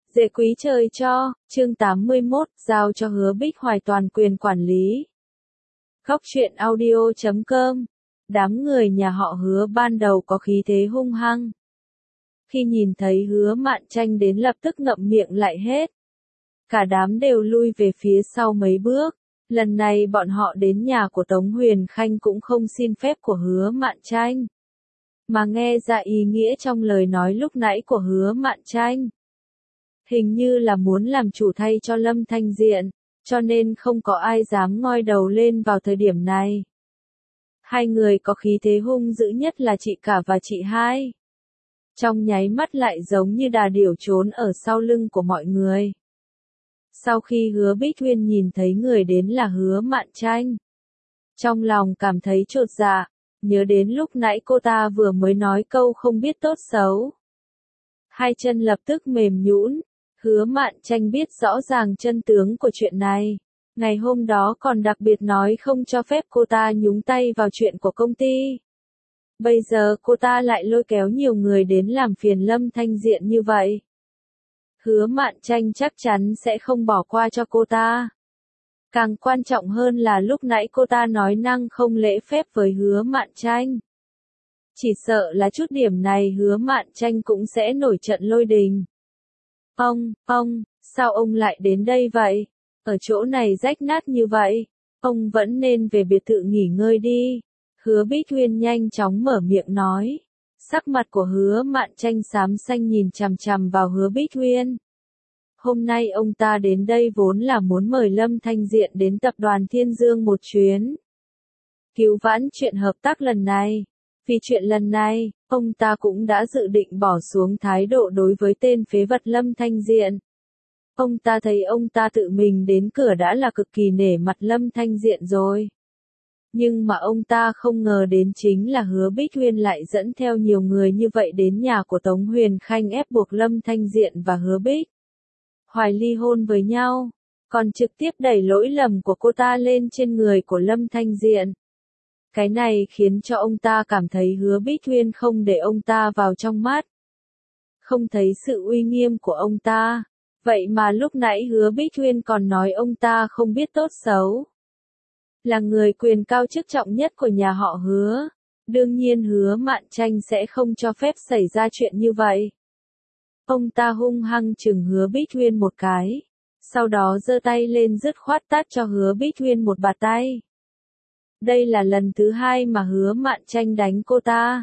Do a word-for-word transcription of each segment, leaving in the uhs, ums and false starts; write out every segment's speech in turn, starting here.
Dễ quý trời cho, chương tám mươi mốt, giao cho Hứa Bích Hoài toàn quyền quản lý. Góc truyện audio chấm com. Đám người nhà họ Hứa ban đầu có khí thế hung hăng. Khi nhìn thấy Hứa Mạn Tranh đến lập tức ngậm miệng lại hết. Cả đám đều lui về phía sau mấy bước. Lần này bọn họ đến nhà của Tống Huyền Khanh cũng không xin phép của Hứa Mạn Tranh, mà nghe ra ý nghĩa trong lời nói lúc nãy của Hứa Mạn Tranh. Hình như là muốn làm chủ thay cho Lâm Thanh Diện, cho nên không có ai dám ngoi đầu lên vào thời điểm này. Hai người có khí thế hung dữ nhất là chị cả và chị hai. Trong nháy mắt lại giống như đà điểu trốn ở sau lưng của mọi người. Sau khi Hứa Bích Huyên nhìn thấy người đến là Hứa Mạn Tranh, trong lòng cảm thấy chột dạ, nhớ đến lúc nãy cô ta vừa mới nói câu không biết tốt xấu. Hai chân lập tức mềm nhũn. Hứa Mạn Tranh biết rõ ràng chân tướng của chuyện này. Ngày hôm đó còn đặc biệt nói không cho phép cô ta nhúng tay vào chuyện của công ty. Bây giờ cô ta lại lôi kéo nhiều người đến làm phiền Lâm Thanh Diện như vậy. Hứa Mạn Tranh chắc chắn sẽ không bỏ qua cho cô ta. Càng quan trọng hơn là lúc nãy cô ta nói năng không lễ phép với Hứa Mạn Tranh. Chỉ sợ là chút điểm này Hứa Mạn Tranh cũng sẽ nổi trận lôi đình. Ông, ông, sao ông lại đến đây vậy? Ở chỗ này rách nát như vậy, ông vẫn nên về biệt thự nghỉ ngơi đi. Hứa Bích Huyên nhanh chóng mở miệng nói. Sắc mặt của Hứa Mạn Tranh xám xanh nhìn chằm chằm vào Hứa Bích Huyên. Hôm nay ông ta đến đây vốn là muốn mời Lâm Thanh Diện đến tập đoàn Thiên Dương một chuyến. Cứu vãn chuyện hợp tác lần này. Vì chuyện lần này, ông ta cũng đã dự định bỏ xuống thái độ đối với tên phế vật Lâm Thanh Diện. Ông ta thấy ông ta tự mình đến cửa đã là cực kỳ nể mặt Lâm Thanh Diện rồi. Nhưng mà ông ta không ngờ đến chính là Hứa Bích Huyên lại dẫn theo nhiều người như vậy đến nhà của Tống Huyền Khanh ép buộc Lâm Thanh Diện và Hứa Bích Hoài ly hôn với nhau, còn trực tiếp đẩy lỗi lầm của cô ta lên trên người của Lâm Thanh Diện. Cái này khiến cho ông ta cảm thấy Hứa Bích Huyên không để ông ta vào trong mắt. Không thấy sự uy nghiêm của ông ta. Vậy mà lúc nãy Hứa Bích Huyên còn nói ông ta không biết tốt xấu. Là người quyền cao chức trọng nhất của nhà họ Hứa. Đương nhiên Hứa Mạn Tranh sẽ không cho phép xảy ra chuyện như vậy. Ông ta hung hăng chừng Hứa Bích Huyên một cái. Sau đó giơ tay lên dứt khoát tát cho Hứa Bích Huyên một bạt tay. Đây là lần thứ hai mà Hứa Mạn Tranh đánh cô ta.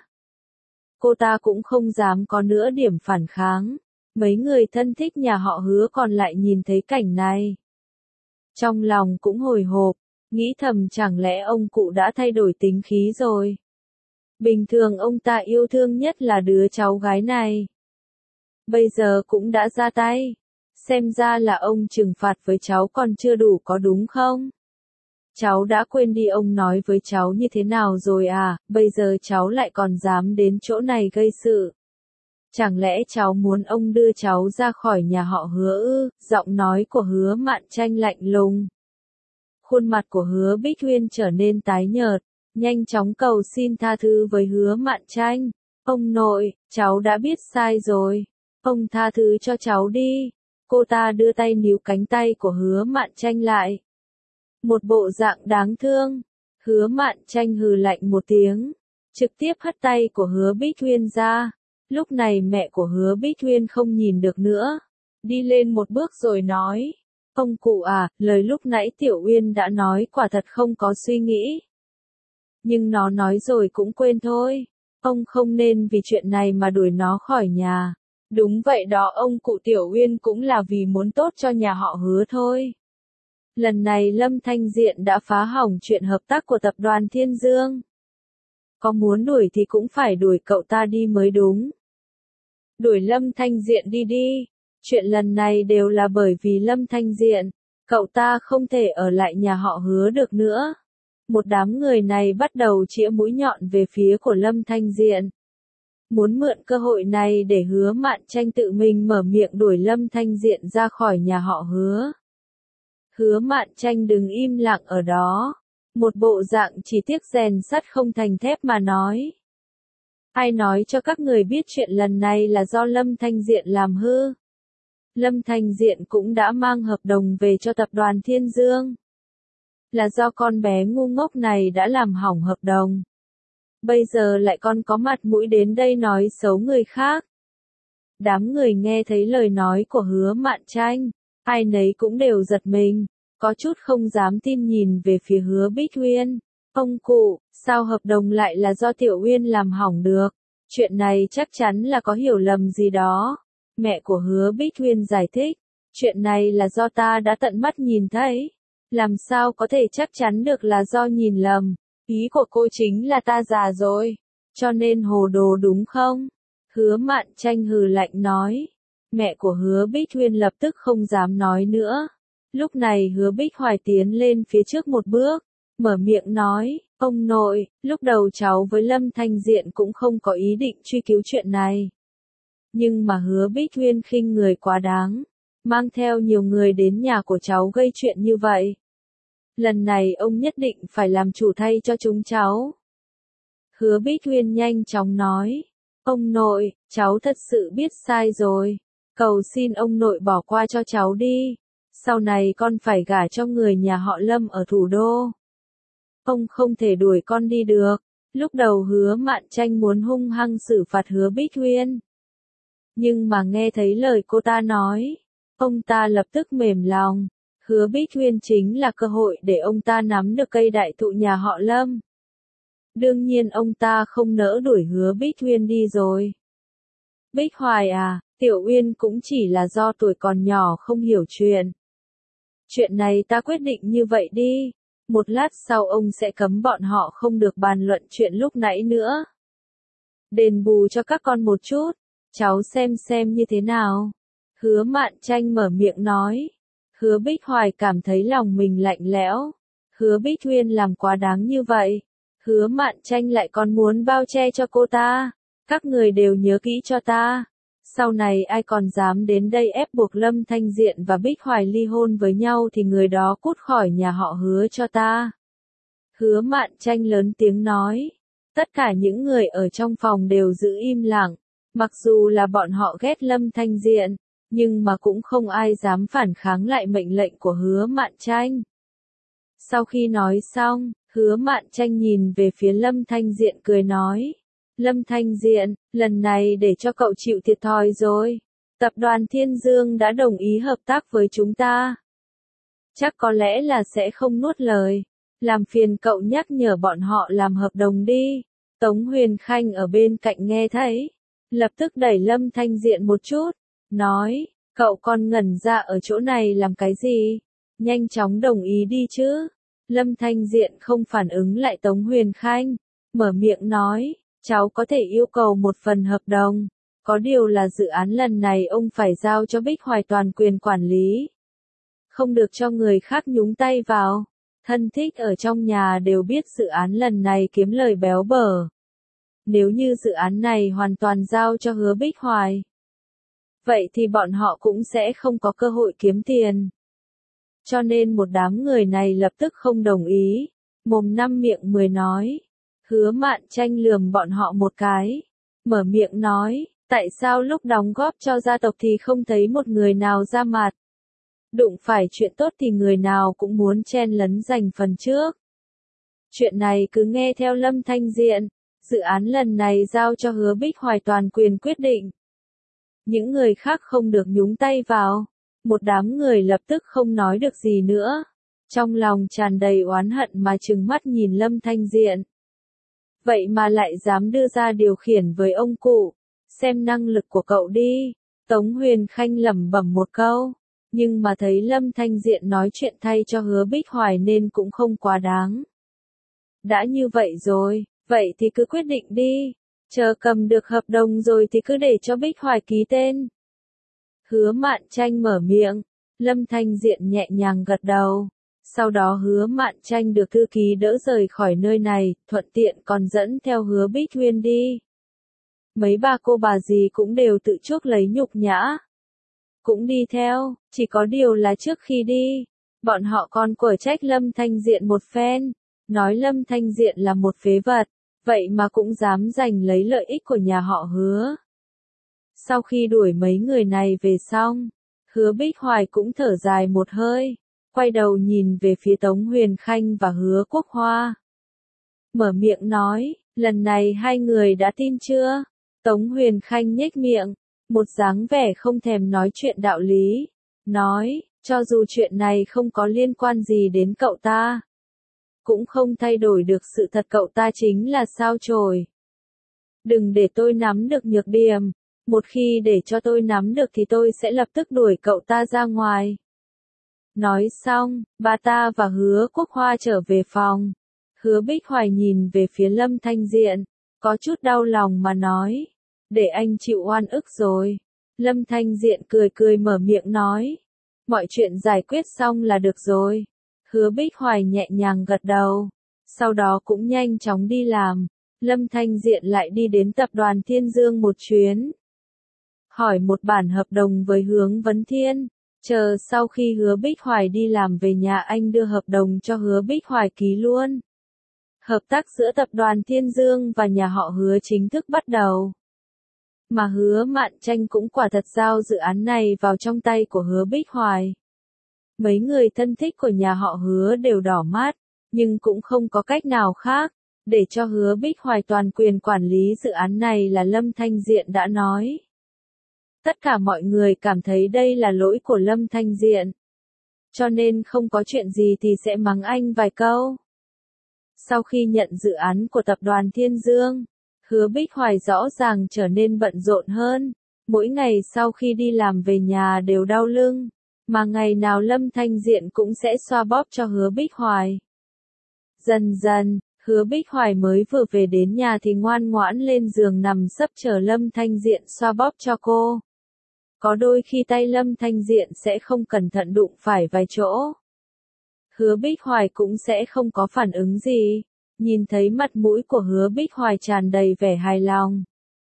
Cô ta cũng không dám có nữa điểm phản kháng. Mấy người thân thích nhà họ Hứa còn lại nhìn thấy cảnh này. Trong lòng cũng hồi hộp, nghĩ thầm chẳng lẽ ông cụ đã thay đổi tính khí rồi. Bình thường ông ta yêu thương nhất là đứa cháu gái này. Bây giờ cũng đã ra tay. Xem ra là ông trừng phạt với cháu còn chưa đủ có đúng không? Cháu đã quên đi ông nói với cháu như thế nào rồi à, bây giờ cháu lại còn dám đến chỗ này gây sự. Chẳng lẽ cháu muốn ông đưa cháu ra khỏi nhà họ Hứa ư? Giọng nói của Hứa Mạn Tranh lạnh lùng. Khuôn mặt của Hứa Bích Huyên trở nên tái nhợt, nhanh chóng cầu xin tha thứ với Hứa Mạn Tranh. Ông nội, cháu đã biết sai rồi. Ông tha thứ cho cháu đi. Cô ta đưa tay níu cánh tay của Hứa Mạn Tranh lại. Một bộ dạng đáng thương. Hứa Mạn Tranh hừ lạnh một tiếng, trực tiếp hất tay của Hứa Bích Huyên ra. Lúc này mẹ của Hứa Bích Huyên không nhìn được nữa, đi lên một bước rồi nói. Ông cụ à, lời lúc nãy Tiểu Uyên đã nói quả thật không có suy nghĩ. Nhưng nó nói rồi cũng quên thôi. Ông không nên vì chuyện này mà đuổi nó khỏi nhà. Đúng vậy đó, ông cụ Tiểu Uyên cũng là vì muốn tốt cho nhà họ Hứa thôi. Lần này Lâm Thanh Diện đã phá hỏng chuyện hợp tác của tập đoàn Thiên Dương. Có muốn đuổi thì cũng phải đuổi cậu ta đi mới đúng. Đuổi Lâm Thanh Diện đi đi. Chuyện lần này đều là bởi vì Lâm Thanh Diện. Cậu ta không thể ở lại nhà họ Hứa được nữa. Một đám người này bắt đầu chĩa mũi nhọn về phía của Lâm Thanh Diện. Muốn mượn cơ hội này để Hứa Mạn Tranh tự mình mở miệng đuổi Lâm Thanh Diện ra khỏi nhà họ Hứa. Hứa Mạn Tranh đừng im lặng ở đó. Một bộ dạng chỉ tiếc rèn sắt không thành thép mà nói. Ai nói cho các người biết chuyện lần này là do Lâm Thanh Diện làm hư? Lâm Thanh Diện cũng đã mang hợp đồng về cho tập đoàn Thiên Dương. Là do con bé ngu ngốc này đã làm hỏng hợp đồng. Bây giờ lại còn có mặt mũi đến đây nói xấu người khác. Đám người nghe thấy lời nói của Hứa Mạn Tranh, ai nấy cũng đều giật mình, có chút không dám tin nhìn về phía Hứa Bích Uyên. Ông cụ, sao hợp đồng lại là do Tiểu Uyên làm hỏng được? Chuyện này chắc chắn là có hiểu lầm gì đó. Mẹ của Hứa Bích Uyên giải thích, chuyện này là do ta đã tận mắt nhìn thấy. Làm sao có thể chắc chắn được là do nhìn lầm? Ý của cô chính là ta già rồi, cho nên hồ đồ đúng không? Hứa Mạn Tranh hừ lạnh nói. Mẹ của Hứa Bích Uyên lập tức không dám nói nữa. Lúc này Hứa Bích Hoài tiến lên phía trước một bước, mở miệng nói, ông nội, lúc đầu cháu với Lâm Thanh Diện cũng không có ý định truy cứu chuyện này. Nhưng mà Hứa Bích Uyên khinh người quá đáng, mang theo nhiều người đến nhà của cháu gây chuyện như vậy. Lần này ông nhất định phải làm chủ thay cho chúng cháu. Hứa Bích Uyên nhanh chóng nói, ông nội, cháu thật sự biết sai rồi, cầu xin ông nội bỏ qua cho cháu đi, sau này con phải gả cho người nhà họ Lâm ở thủ đô. Ông không thể đuổi con đi được. Lúc đầu Hứa Mạn Tranh muốn hung hăng xử phạt Hứa Bích Uyên. Nhưng mà nghe thấy lời cô ta nói, ông ta lập tức mềm lòng. Hứa Bích Uyên chính là cơ hội để ông ta nắm được cây đại thụ nhà họ Lâm. Đương nhiên ông ta không nỡ đuổi Hứa Bích Uyên đi rồi. Bích Hoài à, Tiểu Uyên cũng chỉ là do tuổi còn nhỏ không hiểu chuyện. Chuyện này ta quyết định như vậy đi. Một lát sau ông sẽ cấm bọn họ không được bàn luận chuyện lúc nãy nữa. Đền bù cho các con một chút, cháu xem xem như thế nào. Hứa Mạn Tranh mở miệng nói. Hứa Bích Hoài cảm thấy lòng mình lạnh lẽo. Hứa Bích Uyên làm quá đáng như vậy. Hứa Mạn Tranh lại còn muốn bao che cho cô ta. Các người đều nhớ kỹ cho ta. Sau này ai còn dám đến đây ép buộc Lâm Thanh Diện và Bích Hoài ly hôn với nhau thì người đó cút khỏi nhà họ Hứa cho ta. Hứa Mạn Tranh lớn tiếng nói. Tất cả những người ở trong phòng đều giữ im lặng. Mặc dù là bọn họ ghét Lâm Thanh Diện, nhưng mà cũng không ai dám phản kháng lại mệnh lệnh của Hứa Mạn Tranh. Sau khi nói xong, Hứa Mạn Tranh nhìn về phía Lâm Thanh Diện cười nói. Lâm Thanh Diện, lần này để cho cậu chịu thiệt thòi rồi. Tập đoàn Thiên Dương đã đồng ý hợp tác với chúng ta. Chắc có lẽ là sẽ không nuốt lời. Làm phiền cậu nhắc nhở bọn họ làm hợp đồng đi. Tống Huyền Khanh ở bên cạnh nghe thấy, lập tức đẩy Lâm Thanh Diện một chút, nói, cậu còn ngẩn ra ở chỗ này làm cái gì? Nhanh chóng đồng ý đi chứ. Lâm Thanh Diện không phản ứng lại Tống Huyền Khanh, mở miệng nói. Cháu có thể yêu cầu một phần hợp đồng, có điều là dự án lần này ông phải giao cho Bích Hoài toàn quyền quản lý. Không được cho người khác nhúng tay vào. Thân thích ở trong nhà đều biết dự án lần này kiếm lời béo bở. Nếu như dự án này hoàn toàn giao cho Hứa Bích Hoài, vậy thì bọn họ cũng sẽ không có cơ hội kiếm tiền. Cho nên một đám người này lập tức không đồng ý, mồm năm miệng mười nói. Hứa Mạn Tranh lườm bọn họ một cái, mở miệng nói, tại sao lúc đóng góp cho gia tộc thì không thấy một người nào ra mặt? Đụng phải chuyện tốt thì người nào cũng muốn chen lấn giành phần trước. Chuyện này cứ nghe theo Lâm Thanh Diện, dự án lần này giao cho Hứa Bích Hoài toàn quyền quyết định. Những người khác không được nhúng tay vào. Một đám người lập tức không nói được gì nữa. Trong lòng tràn đầy oán hận mà trừng mắt nhìn Lâm Thanh Diện. Vậy mà lại dám đưa ra điều khiển với ông cụ, xem năng lực của cậu đi. Tống Huyền Khanh lẩm bẩm một câu, nhưng mà thấy Lâm Thanh Diện nói chuyện thay cho Hứa Bích Hoài nên cũng không quá đáng. Đã như vậy rồi, vậy thì cứ quyết định đi, chờ cầm được hợp đồng rồi thì cứ để cho Bích Hoài ký tên. Hứa Mạn Tranh mở miệng, Lâm Thanh Diện nhẹ nhàng gật đầu. Sau đó Hứa Mạn Tranh được thư ký đỡ rời khỏi nơi này, thuận tiện còn dẫn theo Hứa Bích Uyên đi. Mấy bà cô bà dì cũng đều tự chuốc lấy nhục nhã. Cũng đi theo, chỉ có điều là trước khi đi, bọn họ còn quở trách Lâm Thanh Diện một phen, nói Lâm Thanh Diện là một phế vật, vậy mà cũng dám giành lấy lợi ích của nhà họ Hứa. Sau khi đuổi mấy người này về xong, Hứa Bích Hoài cũng thở dài một hơi, quay đầu nhìn về phía Tống Huyền Khanh và Hứa Quốc Hoa. Mở miệng nói, lần này hai người đã tin chưa? Tống Huyền Khanh nhếch miệng, một dáng vẻ không thèm nói chuyện đạo lý, nói, cho dù chuyện này không có liên quan gì đến cậu ta, cũng không thay đổi được sự thật cậu ta chính là sao chổi. Đừng để tôi nắm được nhược điểm, một khi để cho tôi nắm được thì tôi sẽ lập tức đuổi cậu ta ra ngoài. Nói xong, bà ta và Hứa Quốc Hoa trở về phòng. Hứa Bích Hoài nhìn về phía Lâm Thanh Diện, có chút đau lòng mà nói, để anh chịu oan ức rồi. Lâm Thanh Diện cười cười mở miệng nói, mọi chuyện giải quyết xong là được rồi. Hứa Bích Hoài nhẹ nhàng gật đầu, sau đó cũng nhanh chóng đi làm. Lâm Thanh Diện lại đi đến tập đoàn Thiên Dương một chuyến, hỏi một bản hợp đồng với Hướng Vấn Thiên, chờ sau khi Hứa Bích Hoài đi làm về nhà anh đưa hợp đồng cho Hứa Bích Hoài ký luôn. Hợp tác giữa tập đoàn Thiên Dương và nhà họ Hứa chính thức bắt đầu. Mà Hứa Mạn Tranh cũng quả thật giao dự án này vào trong tay của Hứa Bích Hoài. Mấy người thân thích của nhà họ Hứa đều đỏ mắt, nhưng cũng không có cách nào khác, để cho Hứa Bích Hoài toàn quyền quản lý dự án này là Lâm Thanh Diện đã nói. Tất cả mọi người cảm thấy đây là lỗi của Lâm Thanh Diện, cho nên không có chuyện gì thì sẽ mắng anh vài câu. Sau khi nhận dự án của tập đoàn Thiên Dương, Hứa Bích Hoài rõ ràng trở nên bận rộn hơn, mỗi ngày sau khi đi làm về nhà đều đau lưng, mà ngày nào Lâm Thanh Diện cũng sẽ xoa bóp cho Hứa Bích Hoài. Dần dần, Hứa Bích Hoài mới vừa về đến nhà thì ngoan ngoãn lên giường nằm sấp chờ Lâm Thanh Diện xoa bóp cho cô. Có đôi khi tay Lâm Thanh Diện sẽ không cẩn thận đụng phải vài chỗ. Hứa Bích Hoài cũng sẽ không có phản ứng gì, nhìn thấy mặt mũi của Hứa Bích Hoài tràn đầy vẻ hài lòng.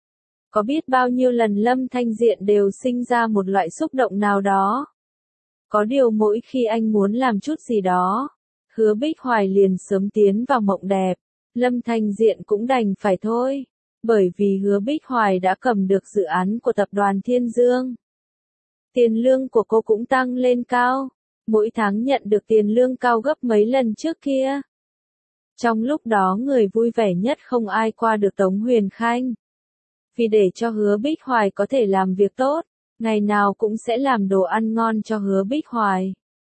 Có biết bao nhiêu lần Lâm Thanh Diện đều sinh ra một loại xúc động nào đó. Có điều mỗi khi anh muốn làm chút gì đó, Hứa Bích Hoài liền sớm tiến vào mộng đẹp, Lâm Thanh Diện cũng đành phải thôi, bởi vì Hứa Bích Hoài đã cầm được dự án của tập đoàn Thiên Dương. Tiền lương của cô cũng tăng lên cao, mỗi tháng nhận được tiền lương cao gấp mấy lần trước kia. Trong lúc đó người vui vẻ nhất không ai qua được Tống Huyền Khanh. Vì để cho Hứa Bích Hoài có thể làm việc tốt, ngày nào cũng sẽ làm đồ ăn ngon cho Hứa Bích Hoài.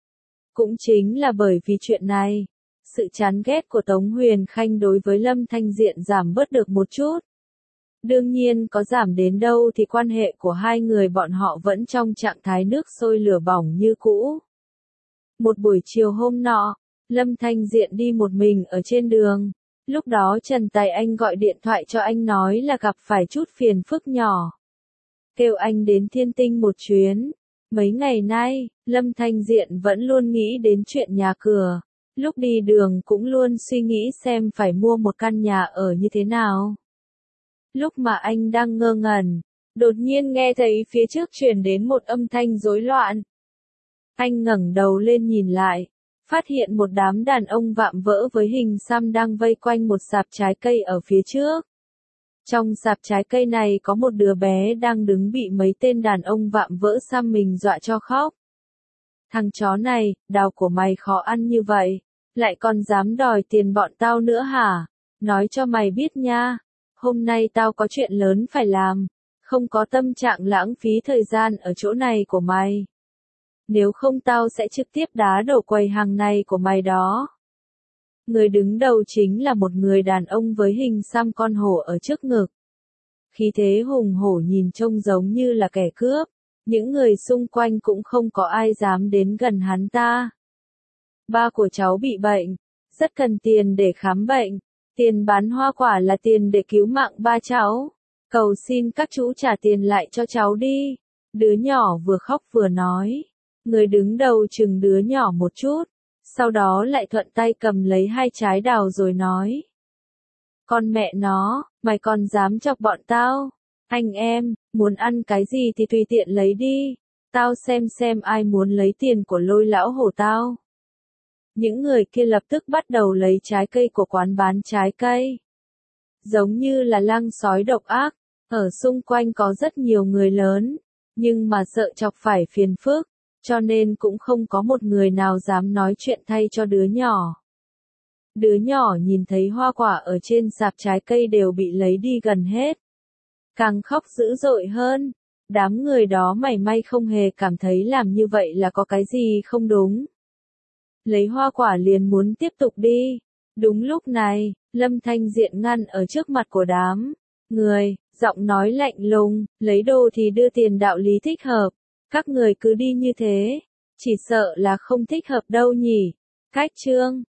Cũng chính là bởi vì chuyện này, sự chán ghét của Tống Huyền Khanh đối với Lâm Thanh Diện giảm bớt được một chút. Đương nhiên có giảm đến đâu thì quan hệ của hai người bọn họ vẫn trong trạng thái nước sôi lửa bỏng như cũ. Một buổi chiều hôm nọ, Lâm Thanh Diện đi một mình ở trên đường. Lúc đó Trần Tài Anh gọi điện thoại cho anh nói là gặp phải chút phiền phức nhỏ, kêu anh đến Thiên Tinh một chuyến. Mấy ngày nay, Lâm Thanh Diện vẫn luôn nghĩ đến chuyện nhà cửa. Lúc đi đường cũng luôn suy nghĩ xem phải mua một căn nhà ở như thế nào. Lúc mà anh đang ngơ ngẩn, đột nhiên nghe thấy phía trước truyền đến một âm thanh rối loạn. Anh ngẩng đầu lên nhìn lại, phát hiện một đám đàn ông vạm vỡ với hình xăm đang vây quanh một sạp trái cây ở phía trước. Trong sạp trái cây này có một đứa bé đang đứng bị mấy tên đàn ông vạm vỡ xăm mình dọa cho khóc. Thằng chó này, đào của mày khó ăn như vậy, lại còn dám đòi tiền bọn tao nữa hả? Nói cho mày biết nha, hôm nay tao có chuyện lớn phải làm, không có tâm trạng lãng phí thời gian ở chỗ này của mày. Nếu không tao sẽ trực tiếp đá đổ quầy hàng này của mày đó. Người đứng đầu chính là một người đàn ông với hình xăm con hổ ở trước ngực. Khí thế hùng hổ nhìn trông giống như là kẻ cướp, những người xung quanh cũng không có ai dám đến gần hắn ta. Ba của cháu bị bệnh, rất cần tiền để khám bệnh, tiền bán hoa quả là tiền để cứu mạng ba cháu. Cầu xin các chú trả tiền lại cho cháu đi. Đứa nhỏ vừa khóc vừa nói. Người đứng đầu chừng đứa nhỏ một chút, sau đó lại thuận tay cầm lấy hai trái đào rồi nói. Con mẹ nó, mày còn dám chọc bọn tao? Anh em, muốn ăn cái gì thì tùy tiện lấy đi, tao xem xem ai muốn lấy tiền của Lôi lão hổ tao. Những người kia lập tức bắt đầu lấy trái cây của quán bán trái cây. Giống như là lang sói độc ác, ở xung quanh có rất nhiều người lớn. nhưng mà sợ chọc phải phiền phức, cho nên cũng không có một người nào dám nói chuyện thay cho đứa nhỏ. Đứa nhỏ nhìn thấy hoa quả ở trên sạp trái cây đều bị lấy đi gần hết. Càng khóc dữ dội hơn, đám người đó mảy may không hề cảm thấy làm như vậy là có cái gì không đúng. Lấy hoa quả liền muốn tiếp tục đi. Đúng lúc này, Lâm Thanh Diện ngăn ở trước mặt của đám người, giọng nói lạnh lùng, lấy đồ thì đưa tiền đạo lý thích hợp. Các người cứ đi như thế, chỉ sợ là không thích hợp đâu nhỉ. Cách chương